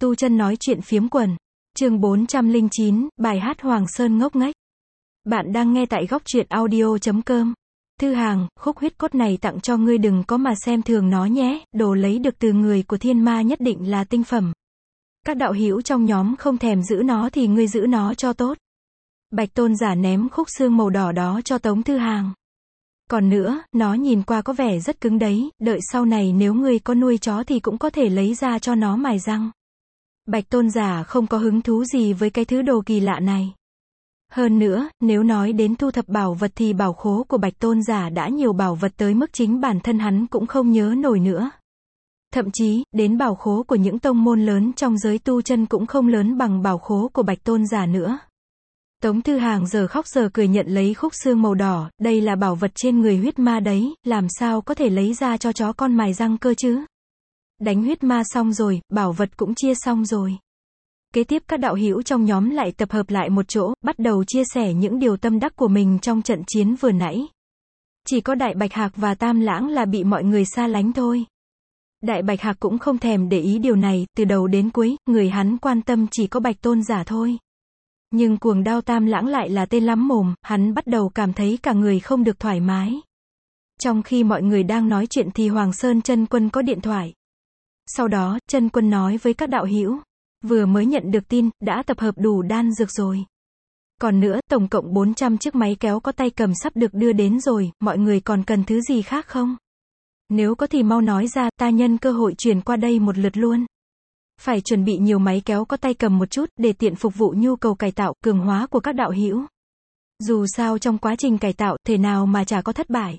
Tu Chân nói chuyện phiếm quần. Chương 409, bài hát Hoàng Sơn ngốc nghếch. Bạn đang nghe tại goctruyện audio.com. Thư Hàng, khúc huyết cốt này tặng cho ngươi, đừng có mà xem thường nó nhé, đồ lấy được từ người của thiên ma nhất định là tinh phẩm. Các đạo hữu trong nhóm không thèm giữ nó thì ngươi giữ nó cho tốt. Bạch Tôn giả ném khúc xương màu đỏ đó cho Tống Thư Hàng. Còn nữa, nó nhìn qua có vẻ rất cứng đấy, đợi sau này nếu ngươi có nuôi chó thì cũng có thể lấy ra cho nó mài răng. Bạch Tôn giả không có hứng thú gì với cái thứ đồ kỳ lạ này. Hơn nữa, nếu nói đến thu thập bảo vật thì bảo khố của Bạch Tôn giả đã nhiều bảo vật tới mức chính bản thân hắn cũng không nhớ nổi nữa. Thậm chí, đến bảo khố của những tông môn lớn trong giới tu chân cũng không lớn bằng bảo khố của Bạch Tôn giả nữa. Tống Thư Hàng giờ khóc giờ cười nhận lấy khúc xương màu đỏ, đây là bảo vật trên người huyết ma đấy, làm sao có thể lấy ra cho chó con mài răng cơ chứ? Đánh huyết ma xong rồi, bảo vật cũng chia xong rồi. Kế tiếp các đạo hữu trong nhóm lại tập hợp lại một chỗ, bắt đầu chia sẻ những điều tâm đắc của mình trong trận chiến vừa nãy. Chỉ có Đại Bạch Hạc và Tam Lãng là bị mọi người xa lánh thôi. Đại Bạch Hạc cũng không thèm để ý điều này, từ đầu đến cuối, người hắn quan tâm chỉ có Bạch Tôn giả thôi. Nhưng Cuồng Đao Tam Lãng lại là tên lắm mồm, hắn bắt đầu cảm thấy cả người không được thoải mái. Trong khi mọi người đang nói chuyện thì Hoàng Sơn Chân Quân có điện thoại. Sau đó, Chân Quân nói với các đạo hữu, vừa mới nhận được tin, đã tập hợp đủ đan dược rồi. Còn nữa, tổng cộng 400 chiếc máy kéo có tay cầm sắp được đưa đến rồi, mọi người còn cần thứ gì khác không? Nếu có thì mau nói ra, ta nhân cơ hội chuyển qua đây một lượt luôn. Phải chuẩn bị nhiều máy kéo có tay cầm một chút, để tiện phục vụ nhu cầu cải tạo, cường hóa của các đạo hữu. Dù sao trong quá trình cải tạo, thể nào mà chả có thất bại.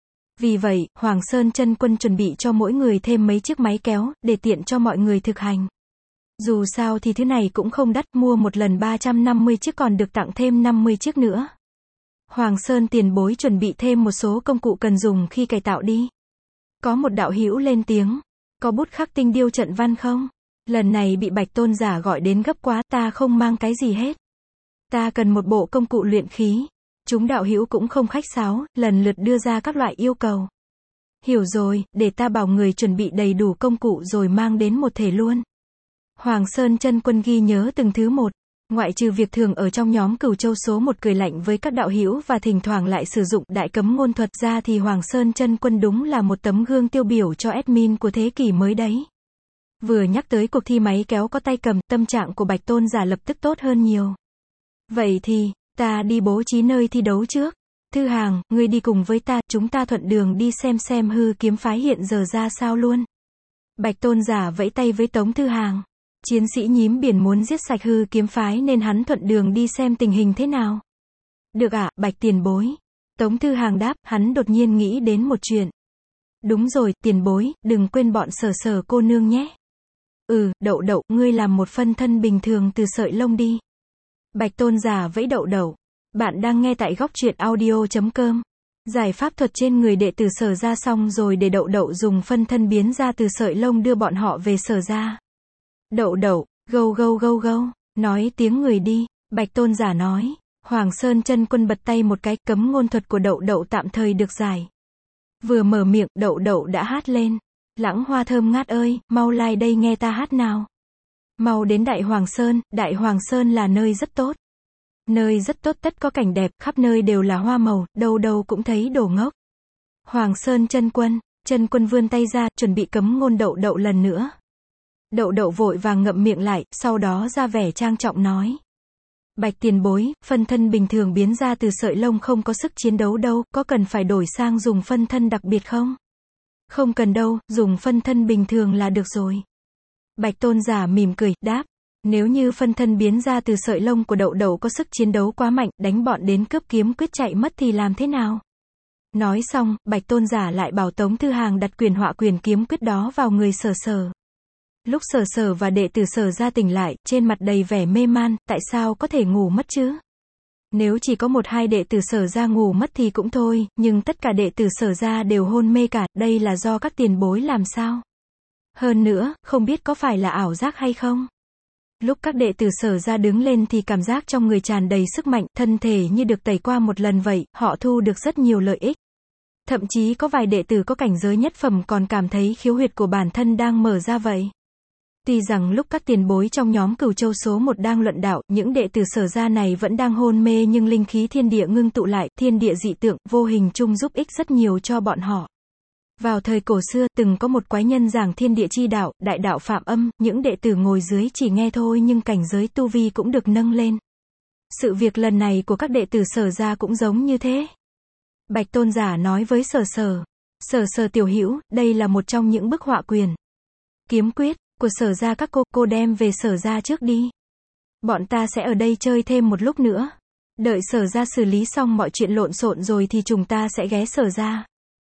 Vì vậy, Hoàng Sơn Chân Quân chuẩn bị cho mỗi người thêm mấy chiếc máy kéo, để tiện cho mọi người thực hành. Dù sao thì thứ này cũng không đắt, mua một lần 350 chiếc còn được tặng thêm 50 chiếc nữa. Hoàng Sơn tiền bối chuẩn bị thêm một số công cụ cần dùng khi cải tạo đi. Có một đạo hữu lên tiếng, có bút khắc tinh điêu trận văn không? Lần này bị Bạch Tôn giả gọi đến gấp quá, ta không mang cái gì hết. Ta cần một bộ công cụ luyện khí. Chúng đạo hữu cũng không khách sáo, lần lượt đưa ra các loại yêu cầu. Hiểu rồi, để ta bảo người chuẩn bị đầy đủ công cụ rồi mang đến một thể luôn. Hoàng Sơn Chân Quân ghi nhớ từng thứ một. Ngoại trừ việc thường ở trong nhóm Cửu Châu số 1 cười lạnh với các đạo hữu và thỉnh thoảng lại sử dụng đại cấm ngôn thuật ra thì Hoàng Sơn Chân Quân đúng là một tấm gương tiêu biểu cho admin của thế kỷ mới đấy. Vừa nhắc tới cuộc thi máy kéo có tay cầm, tâm trạng của Bạch Tôn giả lập tức tốt hơn nhiều. Vậy thì, ta đi bố trí nơi thi đấu trước. Thư Hàng, ngươi đi cùng với ta, chúng ta thuận đường đi xem hư kiếm phái hiện giờ ra sao luôn. Bạch Tôn giả vẫy tay với Tống Thư Hàng. Chiến sĩ nhím biển muốn giết sạch hư kiếm phái nên hắn thuận đường đi xem tình hình thế nào. Được ạ, Bạch tiền bối. Tống Thư Hàng đáp, hắn đột nhiên nghĩ đến một chuyện. Đúng rồi, tiền bối, đừng quên bọn Sở Sở cô nương nhé. Đậu đậu, ngươi làm một phân thân bình thường từ sợi lông đi. Bạch Tôn giả vẫy đậu đậu. Bạn đang nghe tại goctruyện audio.com. Giải pháp thuật trên người đệ tử Sở ra xong rồi để đậu đậu dùng phân thân biến ra từ sợi lông đưa bọn họ về Sở ra. Đậu đậu, gâu gâu gâu gâu, nói tiếng người đi, Bạch Tôn giả nói. Hoàng Sơn Chân Quân bật tay một cái, cấm ngôn thuật của đậu đậu tạm thời được giải. Vừa mở miệng, đậu đậu đã hát lên. Lãng hoa thơm ngát ơi, mau lại đây nghe ta hát nào. Mau đến Đại Hoàng Sơn là nơi rất tốt. Nơi rất tốt, tất có cảnh đẹp, khắp nơi đều là hoa màu, đâu đâu cũng thấy đồ ngốc. Hoàng Sơn Chân Quân vươn tay ra, chuẩn bị cấm ngôn đậu đậu lần nữa. Đậu đậu vội vàng ngậm miệng lại, sau đó ra vẻ trang trọng nói. Bạch tiền bối, phân thân bình thường biến ra từ sợi lông không có sức chiến đấu đâu, có cần phải đổi sang dùng phân thân đặc biệt không? Không cần đâu, dùng phân thân bình thường là được rồi. Bạch Tôn giả mỉm cười, đáp. Nếu như phân thân biến ra từ sợi lông của đậu đậu có sức chiến đấu quá mạnh, đánh bọn đến cướp kiếm quyết chạy mất thì làm thế nào? Nói xong, Bạch Tôn giả lại bảo Tống Thư Hàng đặt quyền họa quyền kiếm quyết đó vào người Sở Sở. Lúc Sở Sở và đệ tử Sở ra tỉnh lại, trên mặt đầy vẻ mê man, tại sao có thể ngủ mất chứ? Nếu chỉ có một hai đệ tử Sở ra ngủ mất thì cũng thôi, nhưng tất cả đệ tử Sở ra đều hôn mê cả, đây là do các tiền bối làm sao? Hơn nữa, không biết có phải là ảo giác hay không? Lúc các đệ tử Sở ra đứng lên thì cảm giác trong người tràn đầy sức mạnh, thân thể như được tẩy qua một lần vậy, họ thu được rất nhiều lợi ích. Thậm chí có vài đệ tử có cảnh giới nhất phẩm còn cảm thấy khiếu huyệt của bản thân đang mở ra vậy. Tuy rằng lúc các tiền bối trong nhóm Cửu Châu số 1 đang luận đạo, những đệ tử Sở gia này vẫn đang hôn mê nhưng linh khí thiên địa ngưng tụ lại, thiên địa dị tượng, vô hình chung giúp ích rất nhiều cho bọn họ. Vào thời cổ xưa, từng có một quái nhân giảng thiên địa chi đạo, đại đạo Phạm Âm, những đệ tử ngồi dưới chỉ nghe thôi nhưng cảnh giới tu vi cũng được nâng lên. Sự việc lần này của các đệ tử Sở gia cũng giống như thế. Bạch Tôn giả nói với Sở tiểu hữu, đây là một trong những bức họa quyền kiếm quyết của Sở gia các cô đem về Sở gia trước đi. Bọn ta sẽ ở đây chơi thêm một lúc nữa. Đợi Sở gia xử lý xong mọi chuyện lộn xộn rồi thì chúng ta sẽ ghé Sở gia.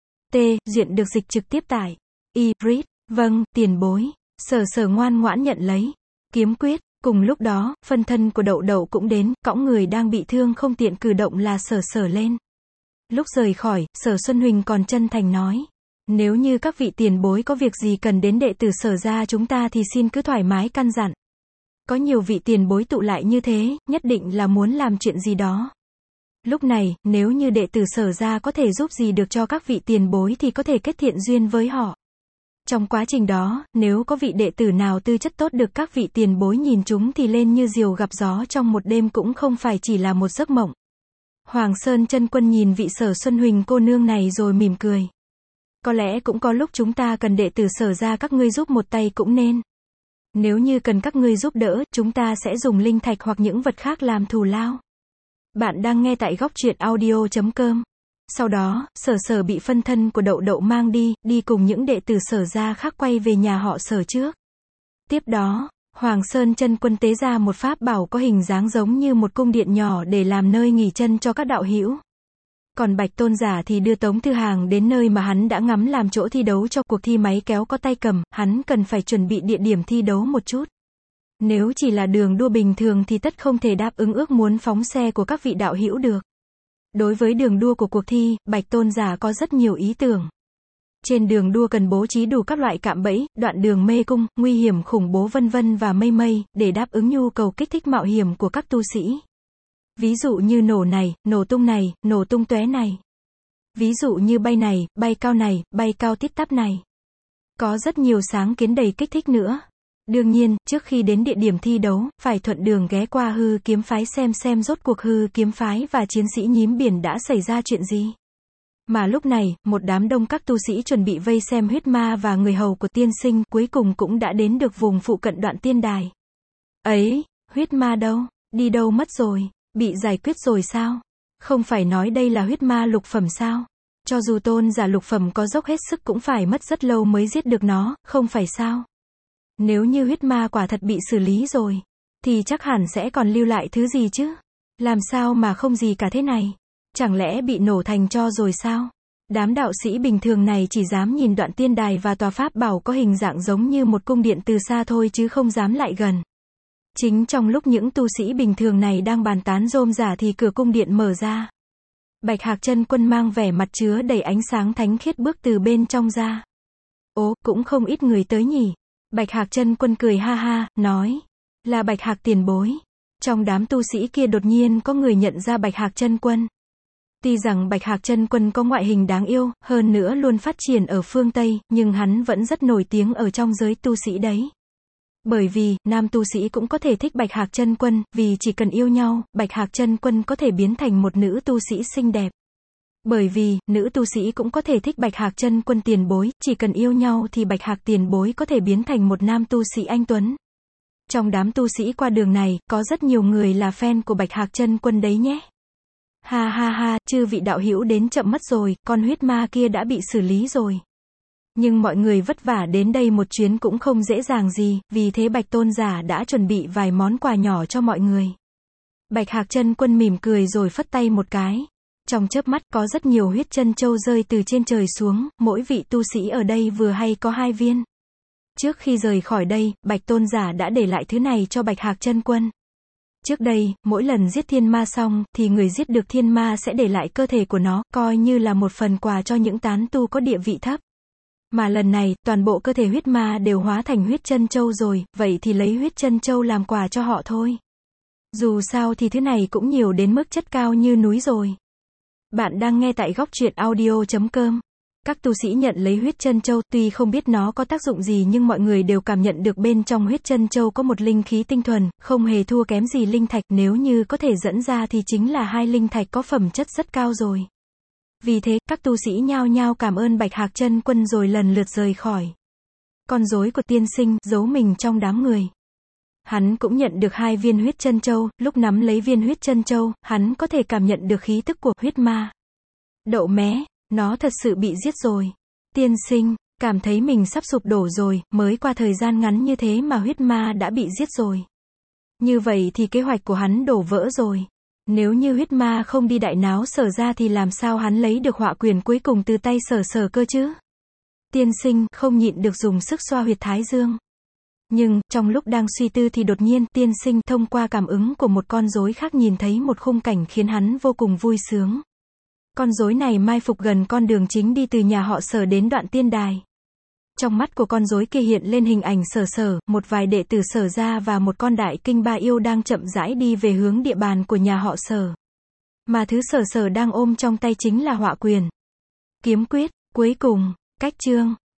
Duyện được dịch trực tiếp tại e-read. Vâng, tiền bối. Sở ngoan ngoãn nhận lấy kiếm quyết. Cùng lúc đó, phân thân của Đậu Đậu cũng đến, cõng người đang bị thương không tiện cử động là Sở lên. Lúc rời khỏi, Sở Xuân Huỳnh còn chân thành nói. Nếu như các vị tiền bối có việc gì cần đến đệ tử Sở gia chúng ta thì xin cứ thoải mái căn dặn. Có nhiều vị tiền bối tụ lại như thế, nhất định là muốn làm chuyện gì đó. Lúc này, nếu như đệ tử Sở gia có thể giúp gì được cho các vị tiền bối thì có thể kết thiện duyên với họ. Trong quá trình đó, nếu có vị đệ tử nào tư chất tốt được các vị tiền bối nhìn chúng thì lên như diều gặp gió trong một đêm cũng không phải chỉ là một giấc mộng. Hoàng Sơn Chân Quân nhìn vị Sở Xuân Huỳnh cô nương này rồi mỉm cười. Có lẽ cũng có lúc chúng ta cần đệ tử Sở gia các ngươi giúp một tay cũng nên. Nếu như cần các ngươi giúp đỡ, chúng ta sẽ dùng linh thạch hoặc những vật khác làm thù lao. Bạn đang nghe tại góc truyện audio.com. Sau đó, Sở bị phân thân của Đậu Đậu mang đi cùng những đệ tử Sở gia khác quay về nhà họ Sở trước. Tiếp đó, Hoàng Sơn Chân Quân tế ra một pháp bảo có hình dáng giống như một cung điện nhỏ để làm nơi nghỉ chân cho các đạo hữu. Còn Bạch Tôn giả thì đưa Tống Thư Hàng đến nơi mà hắn đã ngắm làm chỗ thi đấu cho cuộc thi máy kéo có tay cầm, hắn cần phải chuẩn bị địa điểm thi đấu một chút. Nếu chỉ là đường đua bình thường thì tất không thể đáp ứng ước muốn phóng xe của các vị đạo hữu được. Đối với đường đua của cuộc thi, Bạch Tôn giả có rất nhiều ý tưởng. Trên đường đua cần bố trí đủ các loại cạm bẫy, đoạn đường mê cung, nguy hiểm khủng bố vân vân và mây, để đáp ứng nhu cầu kích thích mạo hiểm của các tu sĩ. Ví dụ như nổ này, nổ tung tóe này. Ví dụ như bay cao tít tắp này. Có rất nhiều sáng kiến đầy kích thích nữa. Đương nhiên, trước khi đến địa điểm thi đấu, phải thuận đường ghé qua Hư Kiếm Phái xem rốt cuộc Hư Kiếm Phái và chiến sĩ nhím biển đã xảy ra chuyện gì. Mà lúc này, một đám đông các tu sĩ chuẩn bị vây xem huyết ma và người hầu của tiên sinh cuối cùng cũng đã đến được vùng phụ cận Đoạn Tiên Đài. Ấy, huyết ma đâu? Đi đâu mất rồi? Bị giải quyết rồi sao? Không phải nói đây là huyết ma lục phẩm sao? Cho dù tôn giả lục phẩm có dốc hết sức cũng phải mất rất lâu mới giết được nó, không phải sao? Nếu như huyết ma quả thật bị xử lý rồi, thì chắc hẳn sẽ còn lưu lại thứ gì chứ? Làm sao mà không gì cả thế này? Chẳng lẽ bị nổ thành tro rồi sao? Đám đạo sĩ bình thường này chỉ dám nhìn Đoạn Tiên Đài và tòa pháp bảo có hình dạng giống như một cung điện từ xa thôi chứ không dám lại gần. Chính trong lúc những tu sĩ bình thường này đang bàn tán rôm rả thì cửa cung điện mở ra. Bạch Hạc Chân Quân mang vẻ mặt chứa đầy ánh sáng thánh khiết bước từ bên trong ra. Ố, cũng không ít người tới nhỉ. Bạch Hạc Chân Quân cười ha ha, nói. Là Bạch Hạc tiền bối. Trong đám tu sĩ kia đột nhiên có người nhận ra Bạch Hạc Chân Quân. Tuy rằng Bạch Hạc Chân Quân có ngoại hình đáng yêu, hơn nữa luôn phát triển ở phương Tây, nhưng hắn vẫn rất nổi tiếng ở trong giới tu sĩ đấy. Bởi vì, nam tu sĩ cũng có thể thích Bạch Hạc Chân Quân, vì chỉ cần yêu nhau, Bạch Hạc Chân Quân có thể biến thành một nữ tu sĩ xinh đẹp. Bởi vì, nữ tu sĩ cũng có thể thích Bạch Hạc Chân Quân tiền bối, chỉ cần yêu nhau thì Bạch Hạc tiền bối có thể biến thành một nam tu sĩ anh tuấn. Trong đám tu sĩ qua đường này, có rất nhiều người là fan của Bạch Hạc Chân Quân đấy nhé. Ha ha ha, chư vị đạo hữu đến chậm mất rồi, con huyết ma kia đã bị xử lý rồi. Nhưng mọi người vất vả đến đây một chuyến cũng không dễ dàng gì, vì thế Bạch Tôn giả đã chuẩn bị vài món quà nhỏ cho mọi người. Bạch Hạc Chân Quân mỉm cười rồi phất tay một cái. Trong chớp mắt có rất nhiều huyết chân châu rơi từ trên trời xuống, mỗi vị tu sĩ ở đây vừa hay có 2 viên. Trước khi rời khỏi đây, Bạch Tôn giả đã để lại thứ này cho Bạch Hạc Chân Quân. Trước đây, mỗi lần giết thiên ma xong, thì người giết được thiên ma sẽ để lại cơ thể của nó, coi như là một phần quà cho những tán tu có địa vị thấp. Mà lần này, toàn bộ cơ thể huyết ma đều hóa thành huyết chân châu rồi, vậy thì lấy huyết chân châu làm quà cho họ thôi. Dù sao thì thứ này cũng nhiều đến mức chất cao như núi rồi. Bạn đang nghe tại góc truyện audio.com. Các tu sĩ nhận lấy huyết chân châu, tuy không biết nó có tác dụng gì nhưng mọi người đều cảm nhận được bên trong huyết chân châu có một linh khí tinh thuần, không hề thua kém gì linh thạch, nếu như có thể dẫn ra thì chính là hai linh thạch có phẩm chất rất cao rồi. Vì thế, các tu sĩ nhao nhao cảm ơn Bạch Hạc Chân Quân rồi lần lượt rời khỏi. Con rối của tiên sinh giấu mình trong đám người. Hắn cũng nhận được 2 viên huyết chân châu, lúc nắm lấy viên huyết chân châu, hắn có thể cảm nhận được khí tức của huyết ma. Đậu mé, nó thật sự bị giết rồi. Tiên sinh, cảm thấy mình sắp sụp đổ rồi, mới qua thời gian ngắn như thế mà huyết ma đã bị giết rồi. Như vậy thì kế hoạch của hắn đổ vỡ rồi. Nếu như huyết ma không đi đại náo Sở ra thì làm sao hắn lấy được họa quyền cuối cùng từ tay Sở cơ chứ? Tiên sinh không nhịn được dùng sức xoa huyệt thái dương. Nhưng, trong lúc đang suy tư thì đột nhiên, tiên sinh thông qua cảm ứng của một con rối khác nhìn thấy một khung cảnh khiến hắn vô cùng vui sướng. Con rối này mai phục gần con đường chính đi từ nhà họ Sở đến đoạn tiên đài. Trong mắt của con rối kia hiện lên hình ảnh Sở, một vài đệ tử Sở ra và một con đại kinh ba yêu đang chậm rãi đi về hướng địa bàn của nhà họ Sở. Mà thứ Sở đang ôm trong tay chính là họa quyền. Kiếm quyết, cuối cùng, cách chương.